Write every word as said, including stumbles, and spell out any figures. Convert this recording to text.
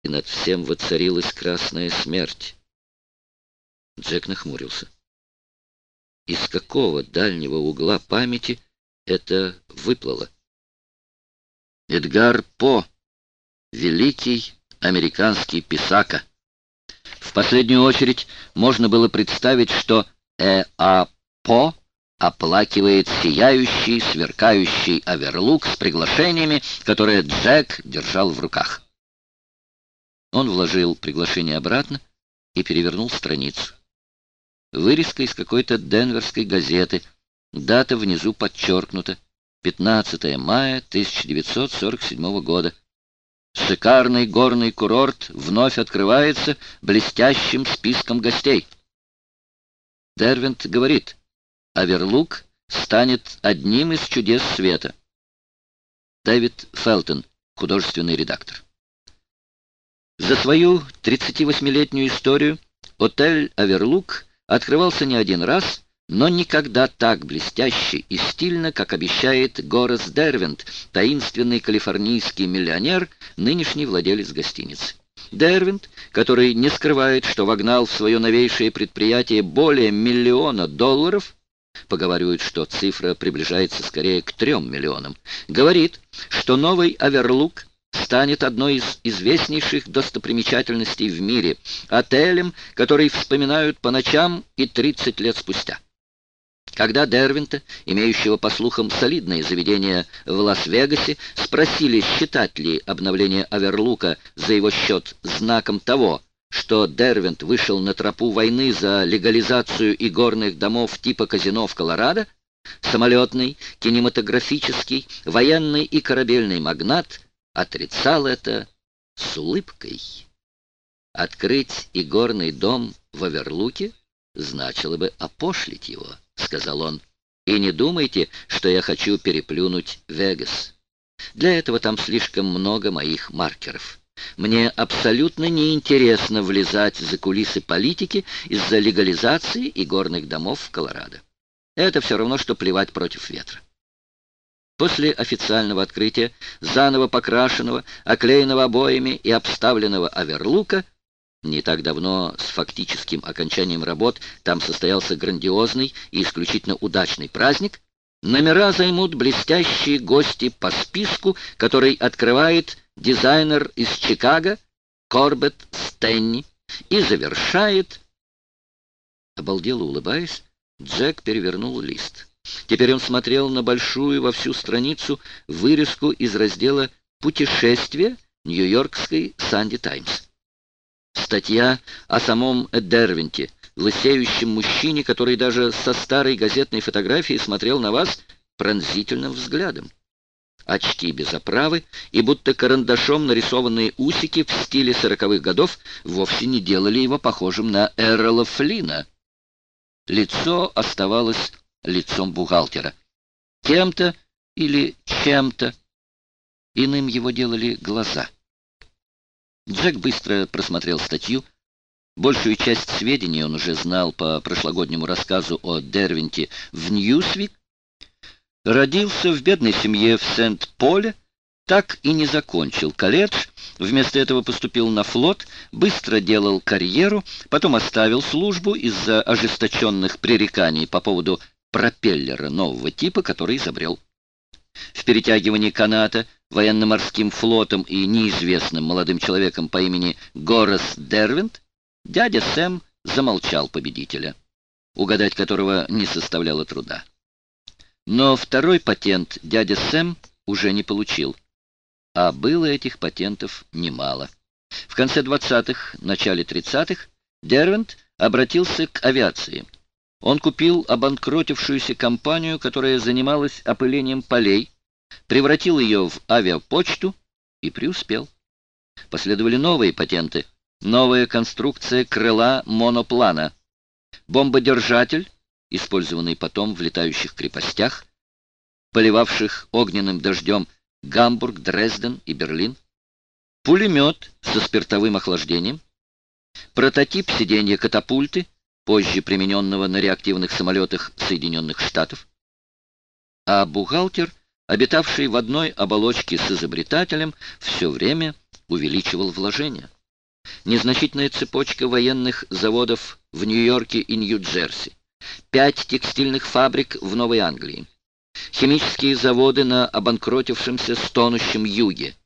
и над всем воцарилась красная смерть. Джек нахмурился. Из какого дальнего угла памяти это выплыло? Эдгар По, великий американский писака. В последнюю очередь можно было представить, что Э А По оплакивает сияющий, сверкающий оверлук с приглашениями, которые Джек держал в руках. Он вложил приглашение обратно и перевернул страницу. Вырезка из какой-то денверской газеты. Дата внизу подчеркнута. пятнадцатое мая тысяча девятьсот сорок седьмого года. Шикарный горный курорт вновь открывается блестящим списком гостей. Дервент говорит, оверлук станет одним из чудес света. Дэвид Фелтон, художественный редактор. За свою тридцативосьмилетнюю историю отель «Оверлук» открывался не один раз, но никогда так блестяще и стильно, как обещает Горас Дервент, таинственный калифорнийский миллионер, нынешний владелец гостиницы. Дервент, который не скрывает, что вогнал в свое новейшее предприятие более миллиона долларов, поговаривают, что цифра приближается скорее к трем миллионам, говорит, что новый «Оверлук» станет одной из известнейших достопримечательностей в мире, отелем, который вспоминают по ночам и тридцать лет спустя. Когда Дервента, имеющего, по слухам, солидное заведение в Лас-Вегасе, спросили, считать ли обновление Оверлука за его счет знаком того, что Дервент вышел на тропу войны за легализацию игорных домов типа казино в Колорадо, самолетный, кинематографический, военный и корабельный магнат отрицал это с улыбкой. Открыть игорный дом в Оверлуке значило бы опошлить его, сказал он. И не думайте, что я хочу переплюнуть Вегас. Для этого там слишком много моих маркеров. Мне абсолютно неинтересно влезать за кулисы политики из-за легализации игорных домов в Колорадо. Это все равно, что плевать против ветра. После официального открытия, заново покрашенного, оклеенного обоями и обставленного Оверлука, не так давно с фактическим окончанием работ там состоялся грандиозный и исключительно удачный праздник, номера займут блестящие гости по списку, который открывает дизайнер из Чикаго Корбет Стенни и завершает... Обалдело улыбаясь, Джек перевернул лист. Теперь он смотрел на большую во всю страницу вырезку из раздела «Путешествия» нью-йоркской «Санди Таймс». Статья о самом Дервенте, лысеющем мужчине, который даже со старой газетной фотографией смотрел на вас пронзительным взглядом. Очки без оправы и будто карандашом нарисованные усики в стиле сороковых годов вовсе не делали его похожим на Эррола Флина. Лицо оставалось лицом бухгалтера. Кем-то или чем-то иным его делали глаза. Джек быстро просмотрел статью. Большую часть сведений он уже знал по прошлогоднему рассказу о Дервенте в «Ньюсвик». Родился в бедной семье в Сент-Поле, так и не закончил колледж, вместо этого поступил на флот, быстро делал карьеру, потом оставил службу из-за ожесточенных пререканий по поводу пропеллера нового типа, который изобрел. В перетягивании каната военно-морским флотом и неизвестным молодым человеком по имени Горас Дервент дядя Сэм замолчал победителя, угадать которого не составляло труда. Но второй патент дядя Сэм уже не получил, а было этих патентов немало. В конце двадцатых, начале тридцатых Дервент обратился к авиации. Он купил обанкротившуюся компанию, которая занималась опылением полей, превратил ее в авиапочту и преуспел. Последовали новые патенты, новая конструкция крыла моноплана, бомбодержатель, использованный потом в летающих крепостях, поливавших огненным дождем Гамбург, Дрезден и Берлин, пулемет со спиртовым охлаждением, прототип сиденья катапульты, позже примененного на реактивных самолетах Соединенных Штатов. А бухгалтер, обитавший в одной оболочке с изобретателем, все время увеличивал вложения. Незначительная цепочка военных заводов в Нью-Йорке и Нью-Джерси, пять текстильных фабрик в Новой Англии, химические заводы на обанкротившемся стонущем юге,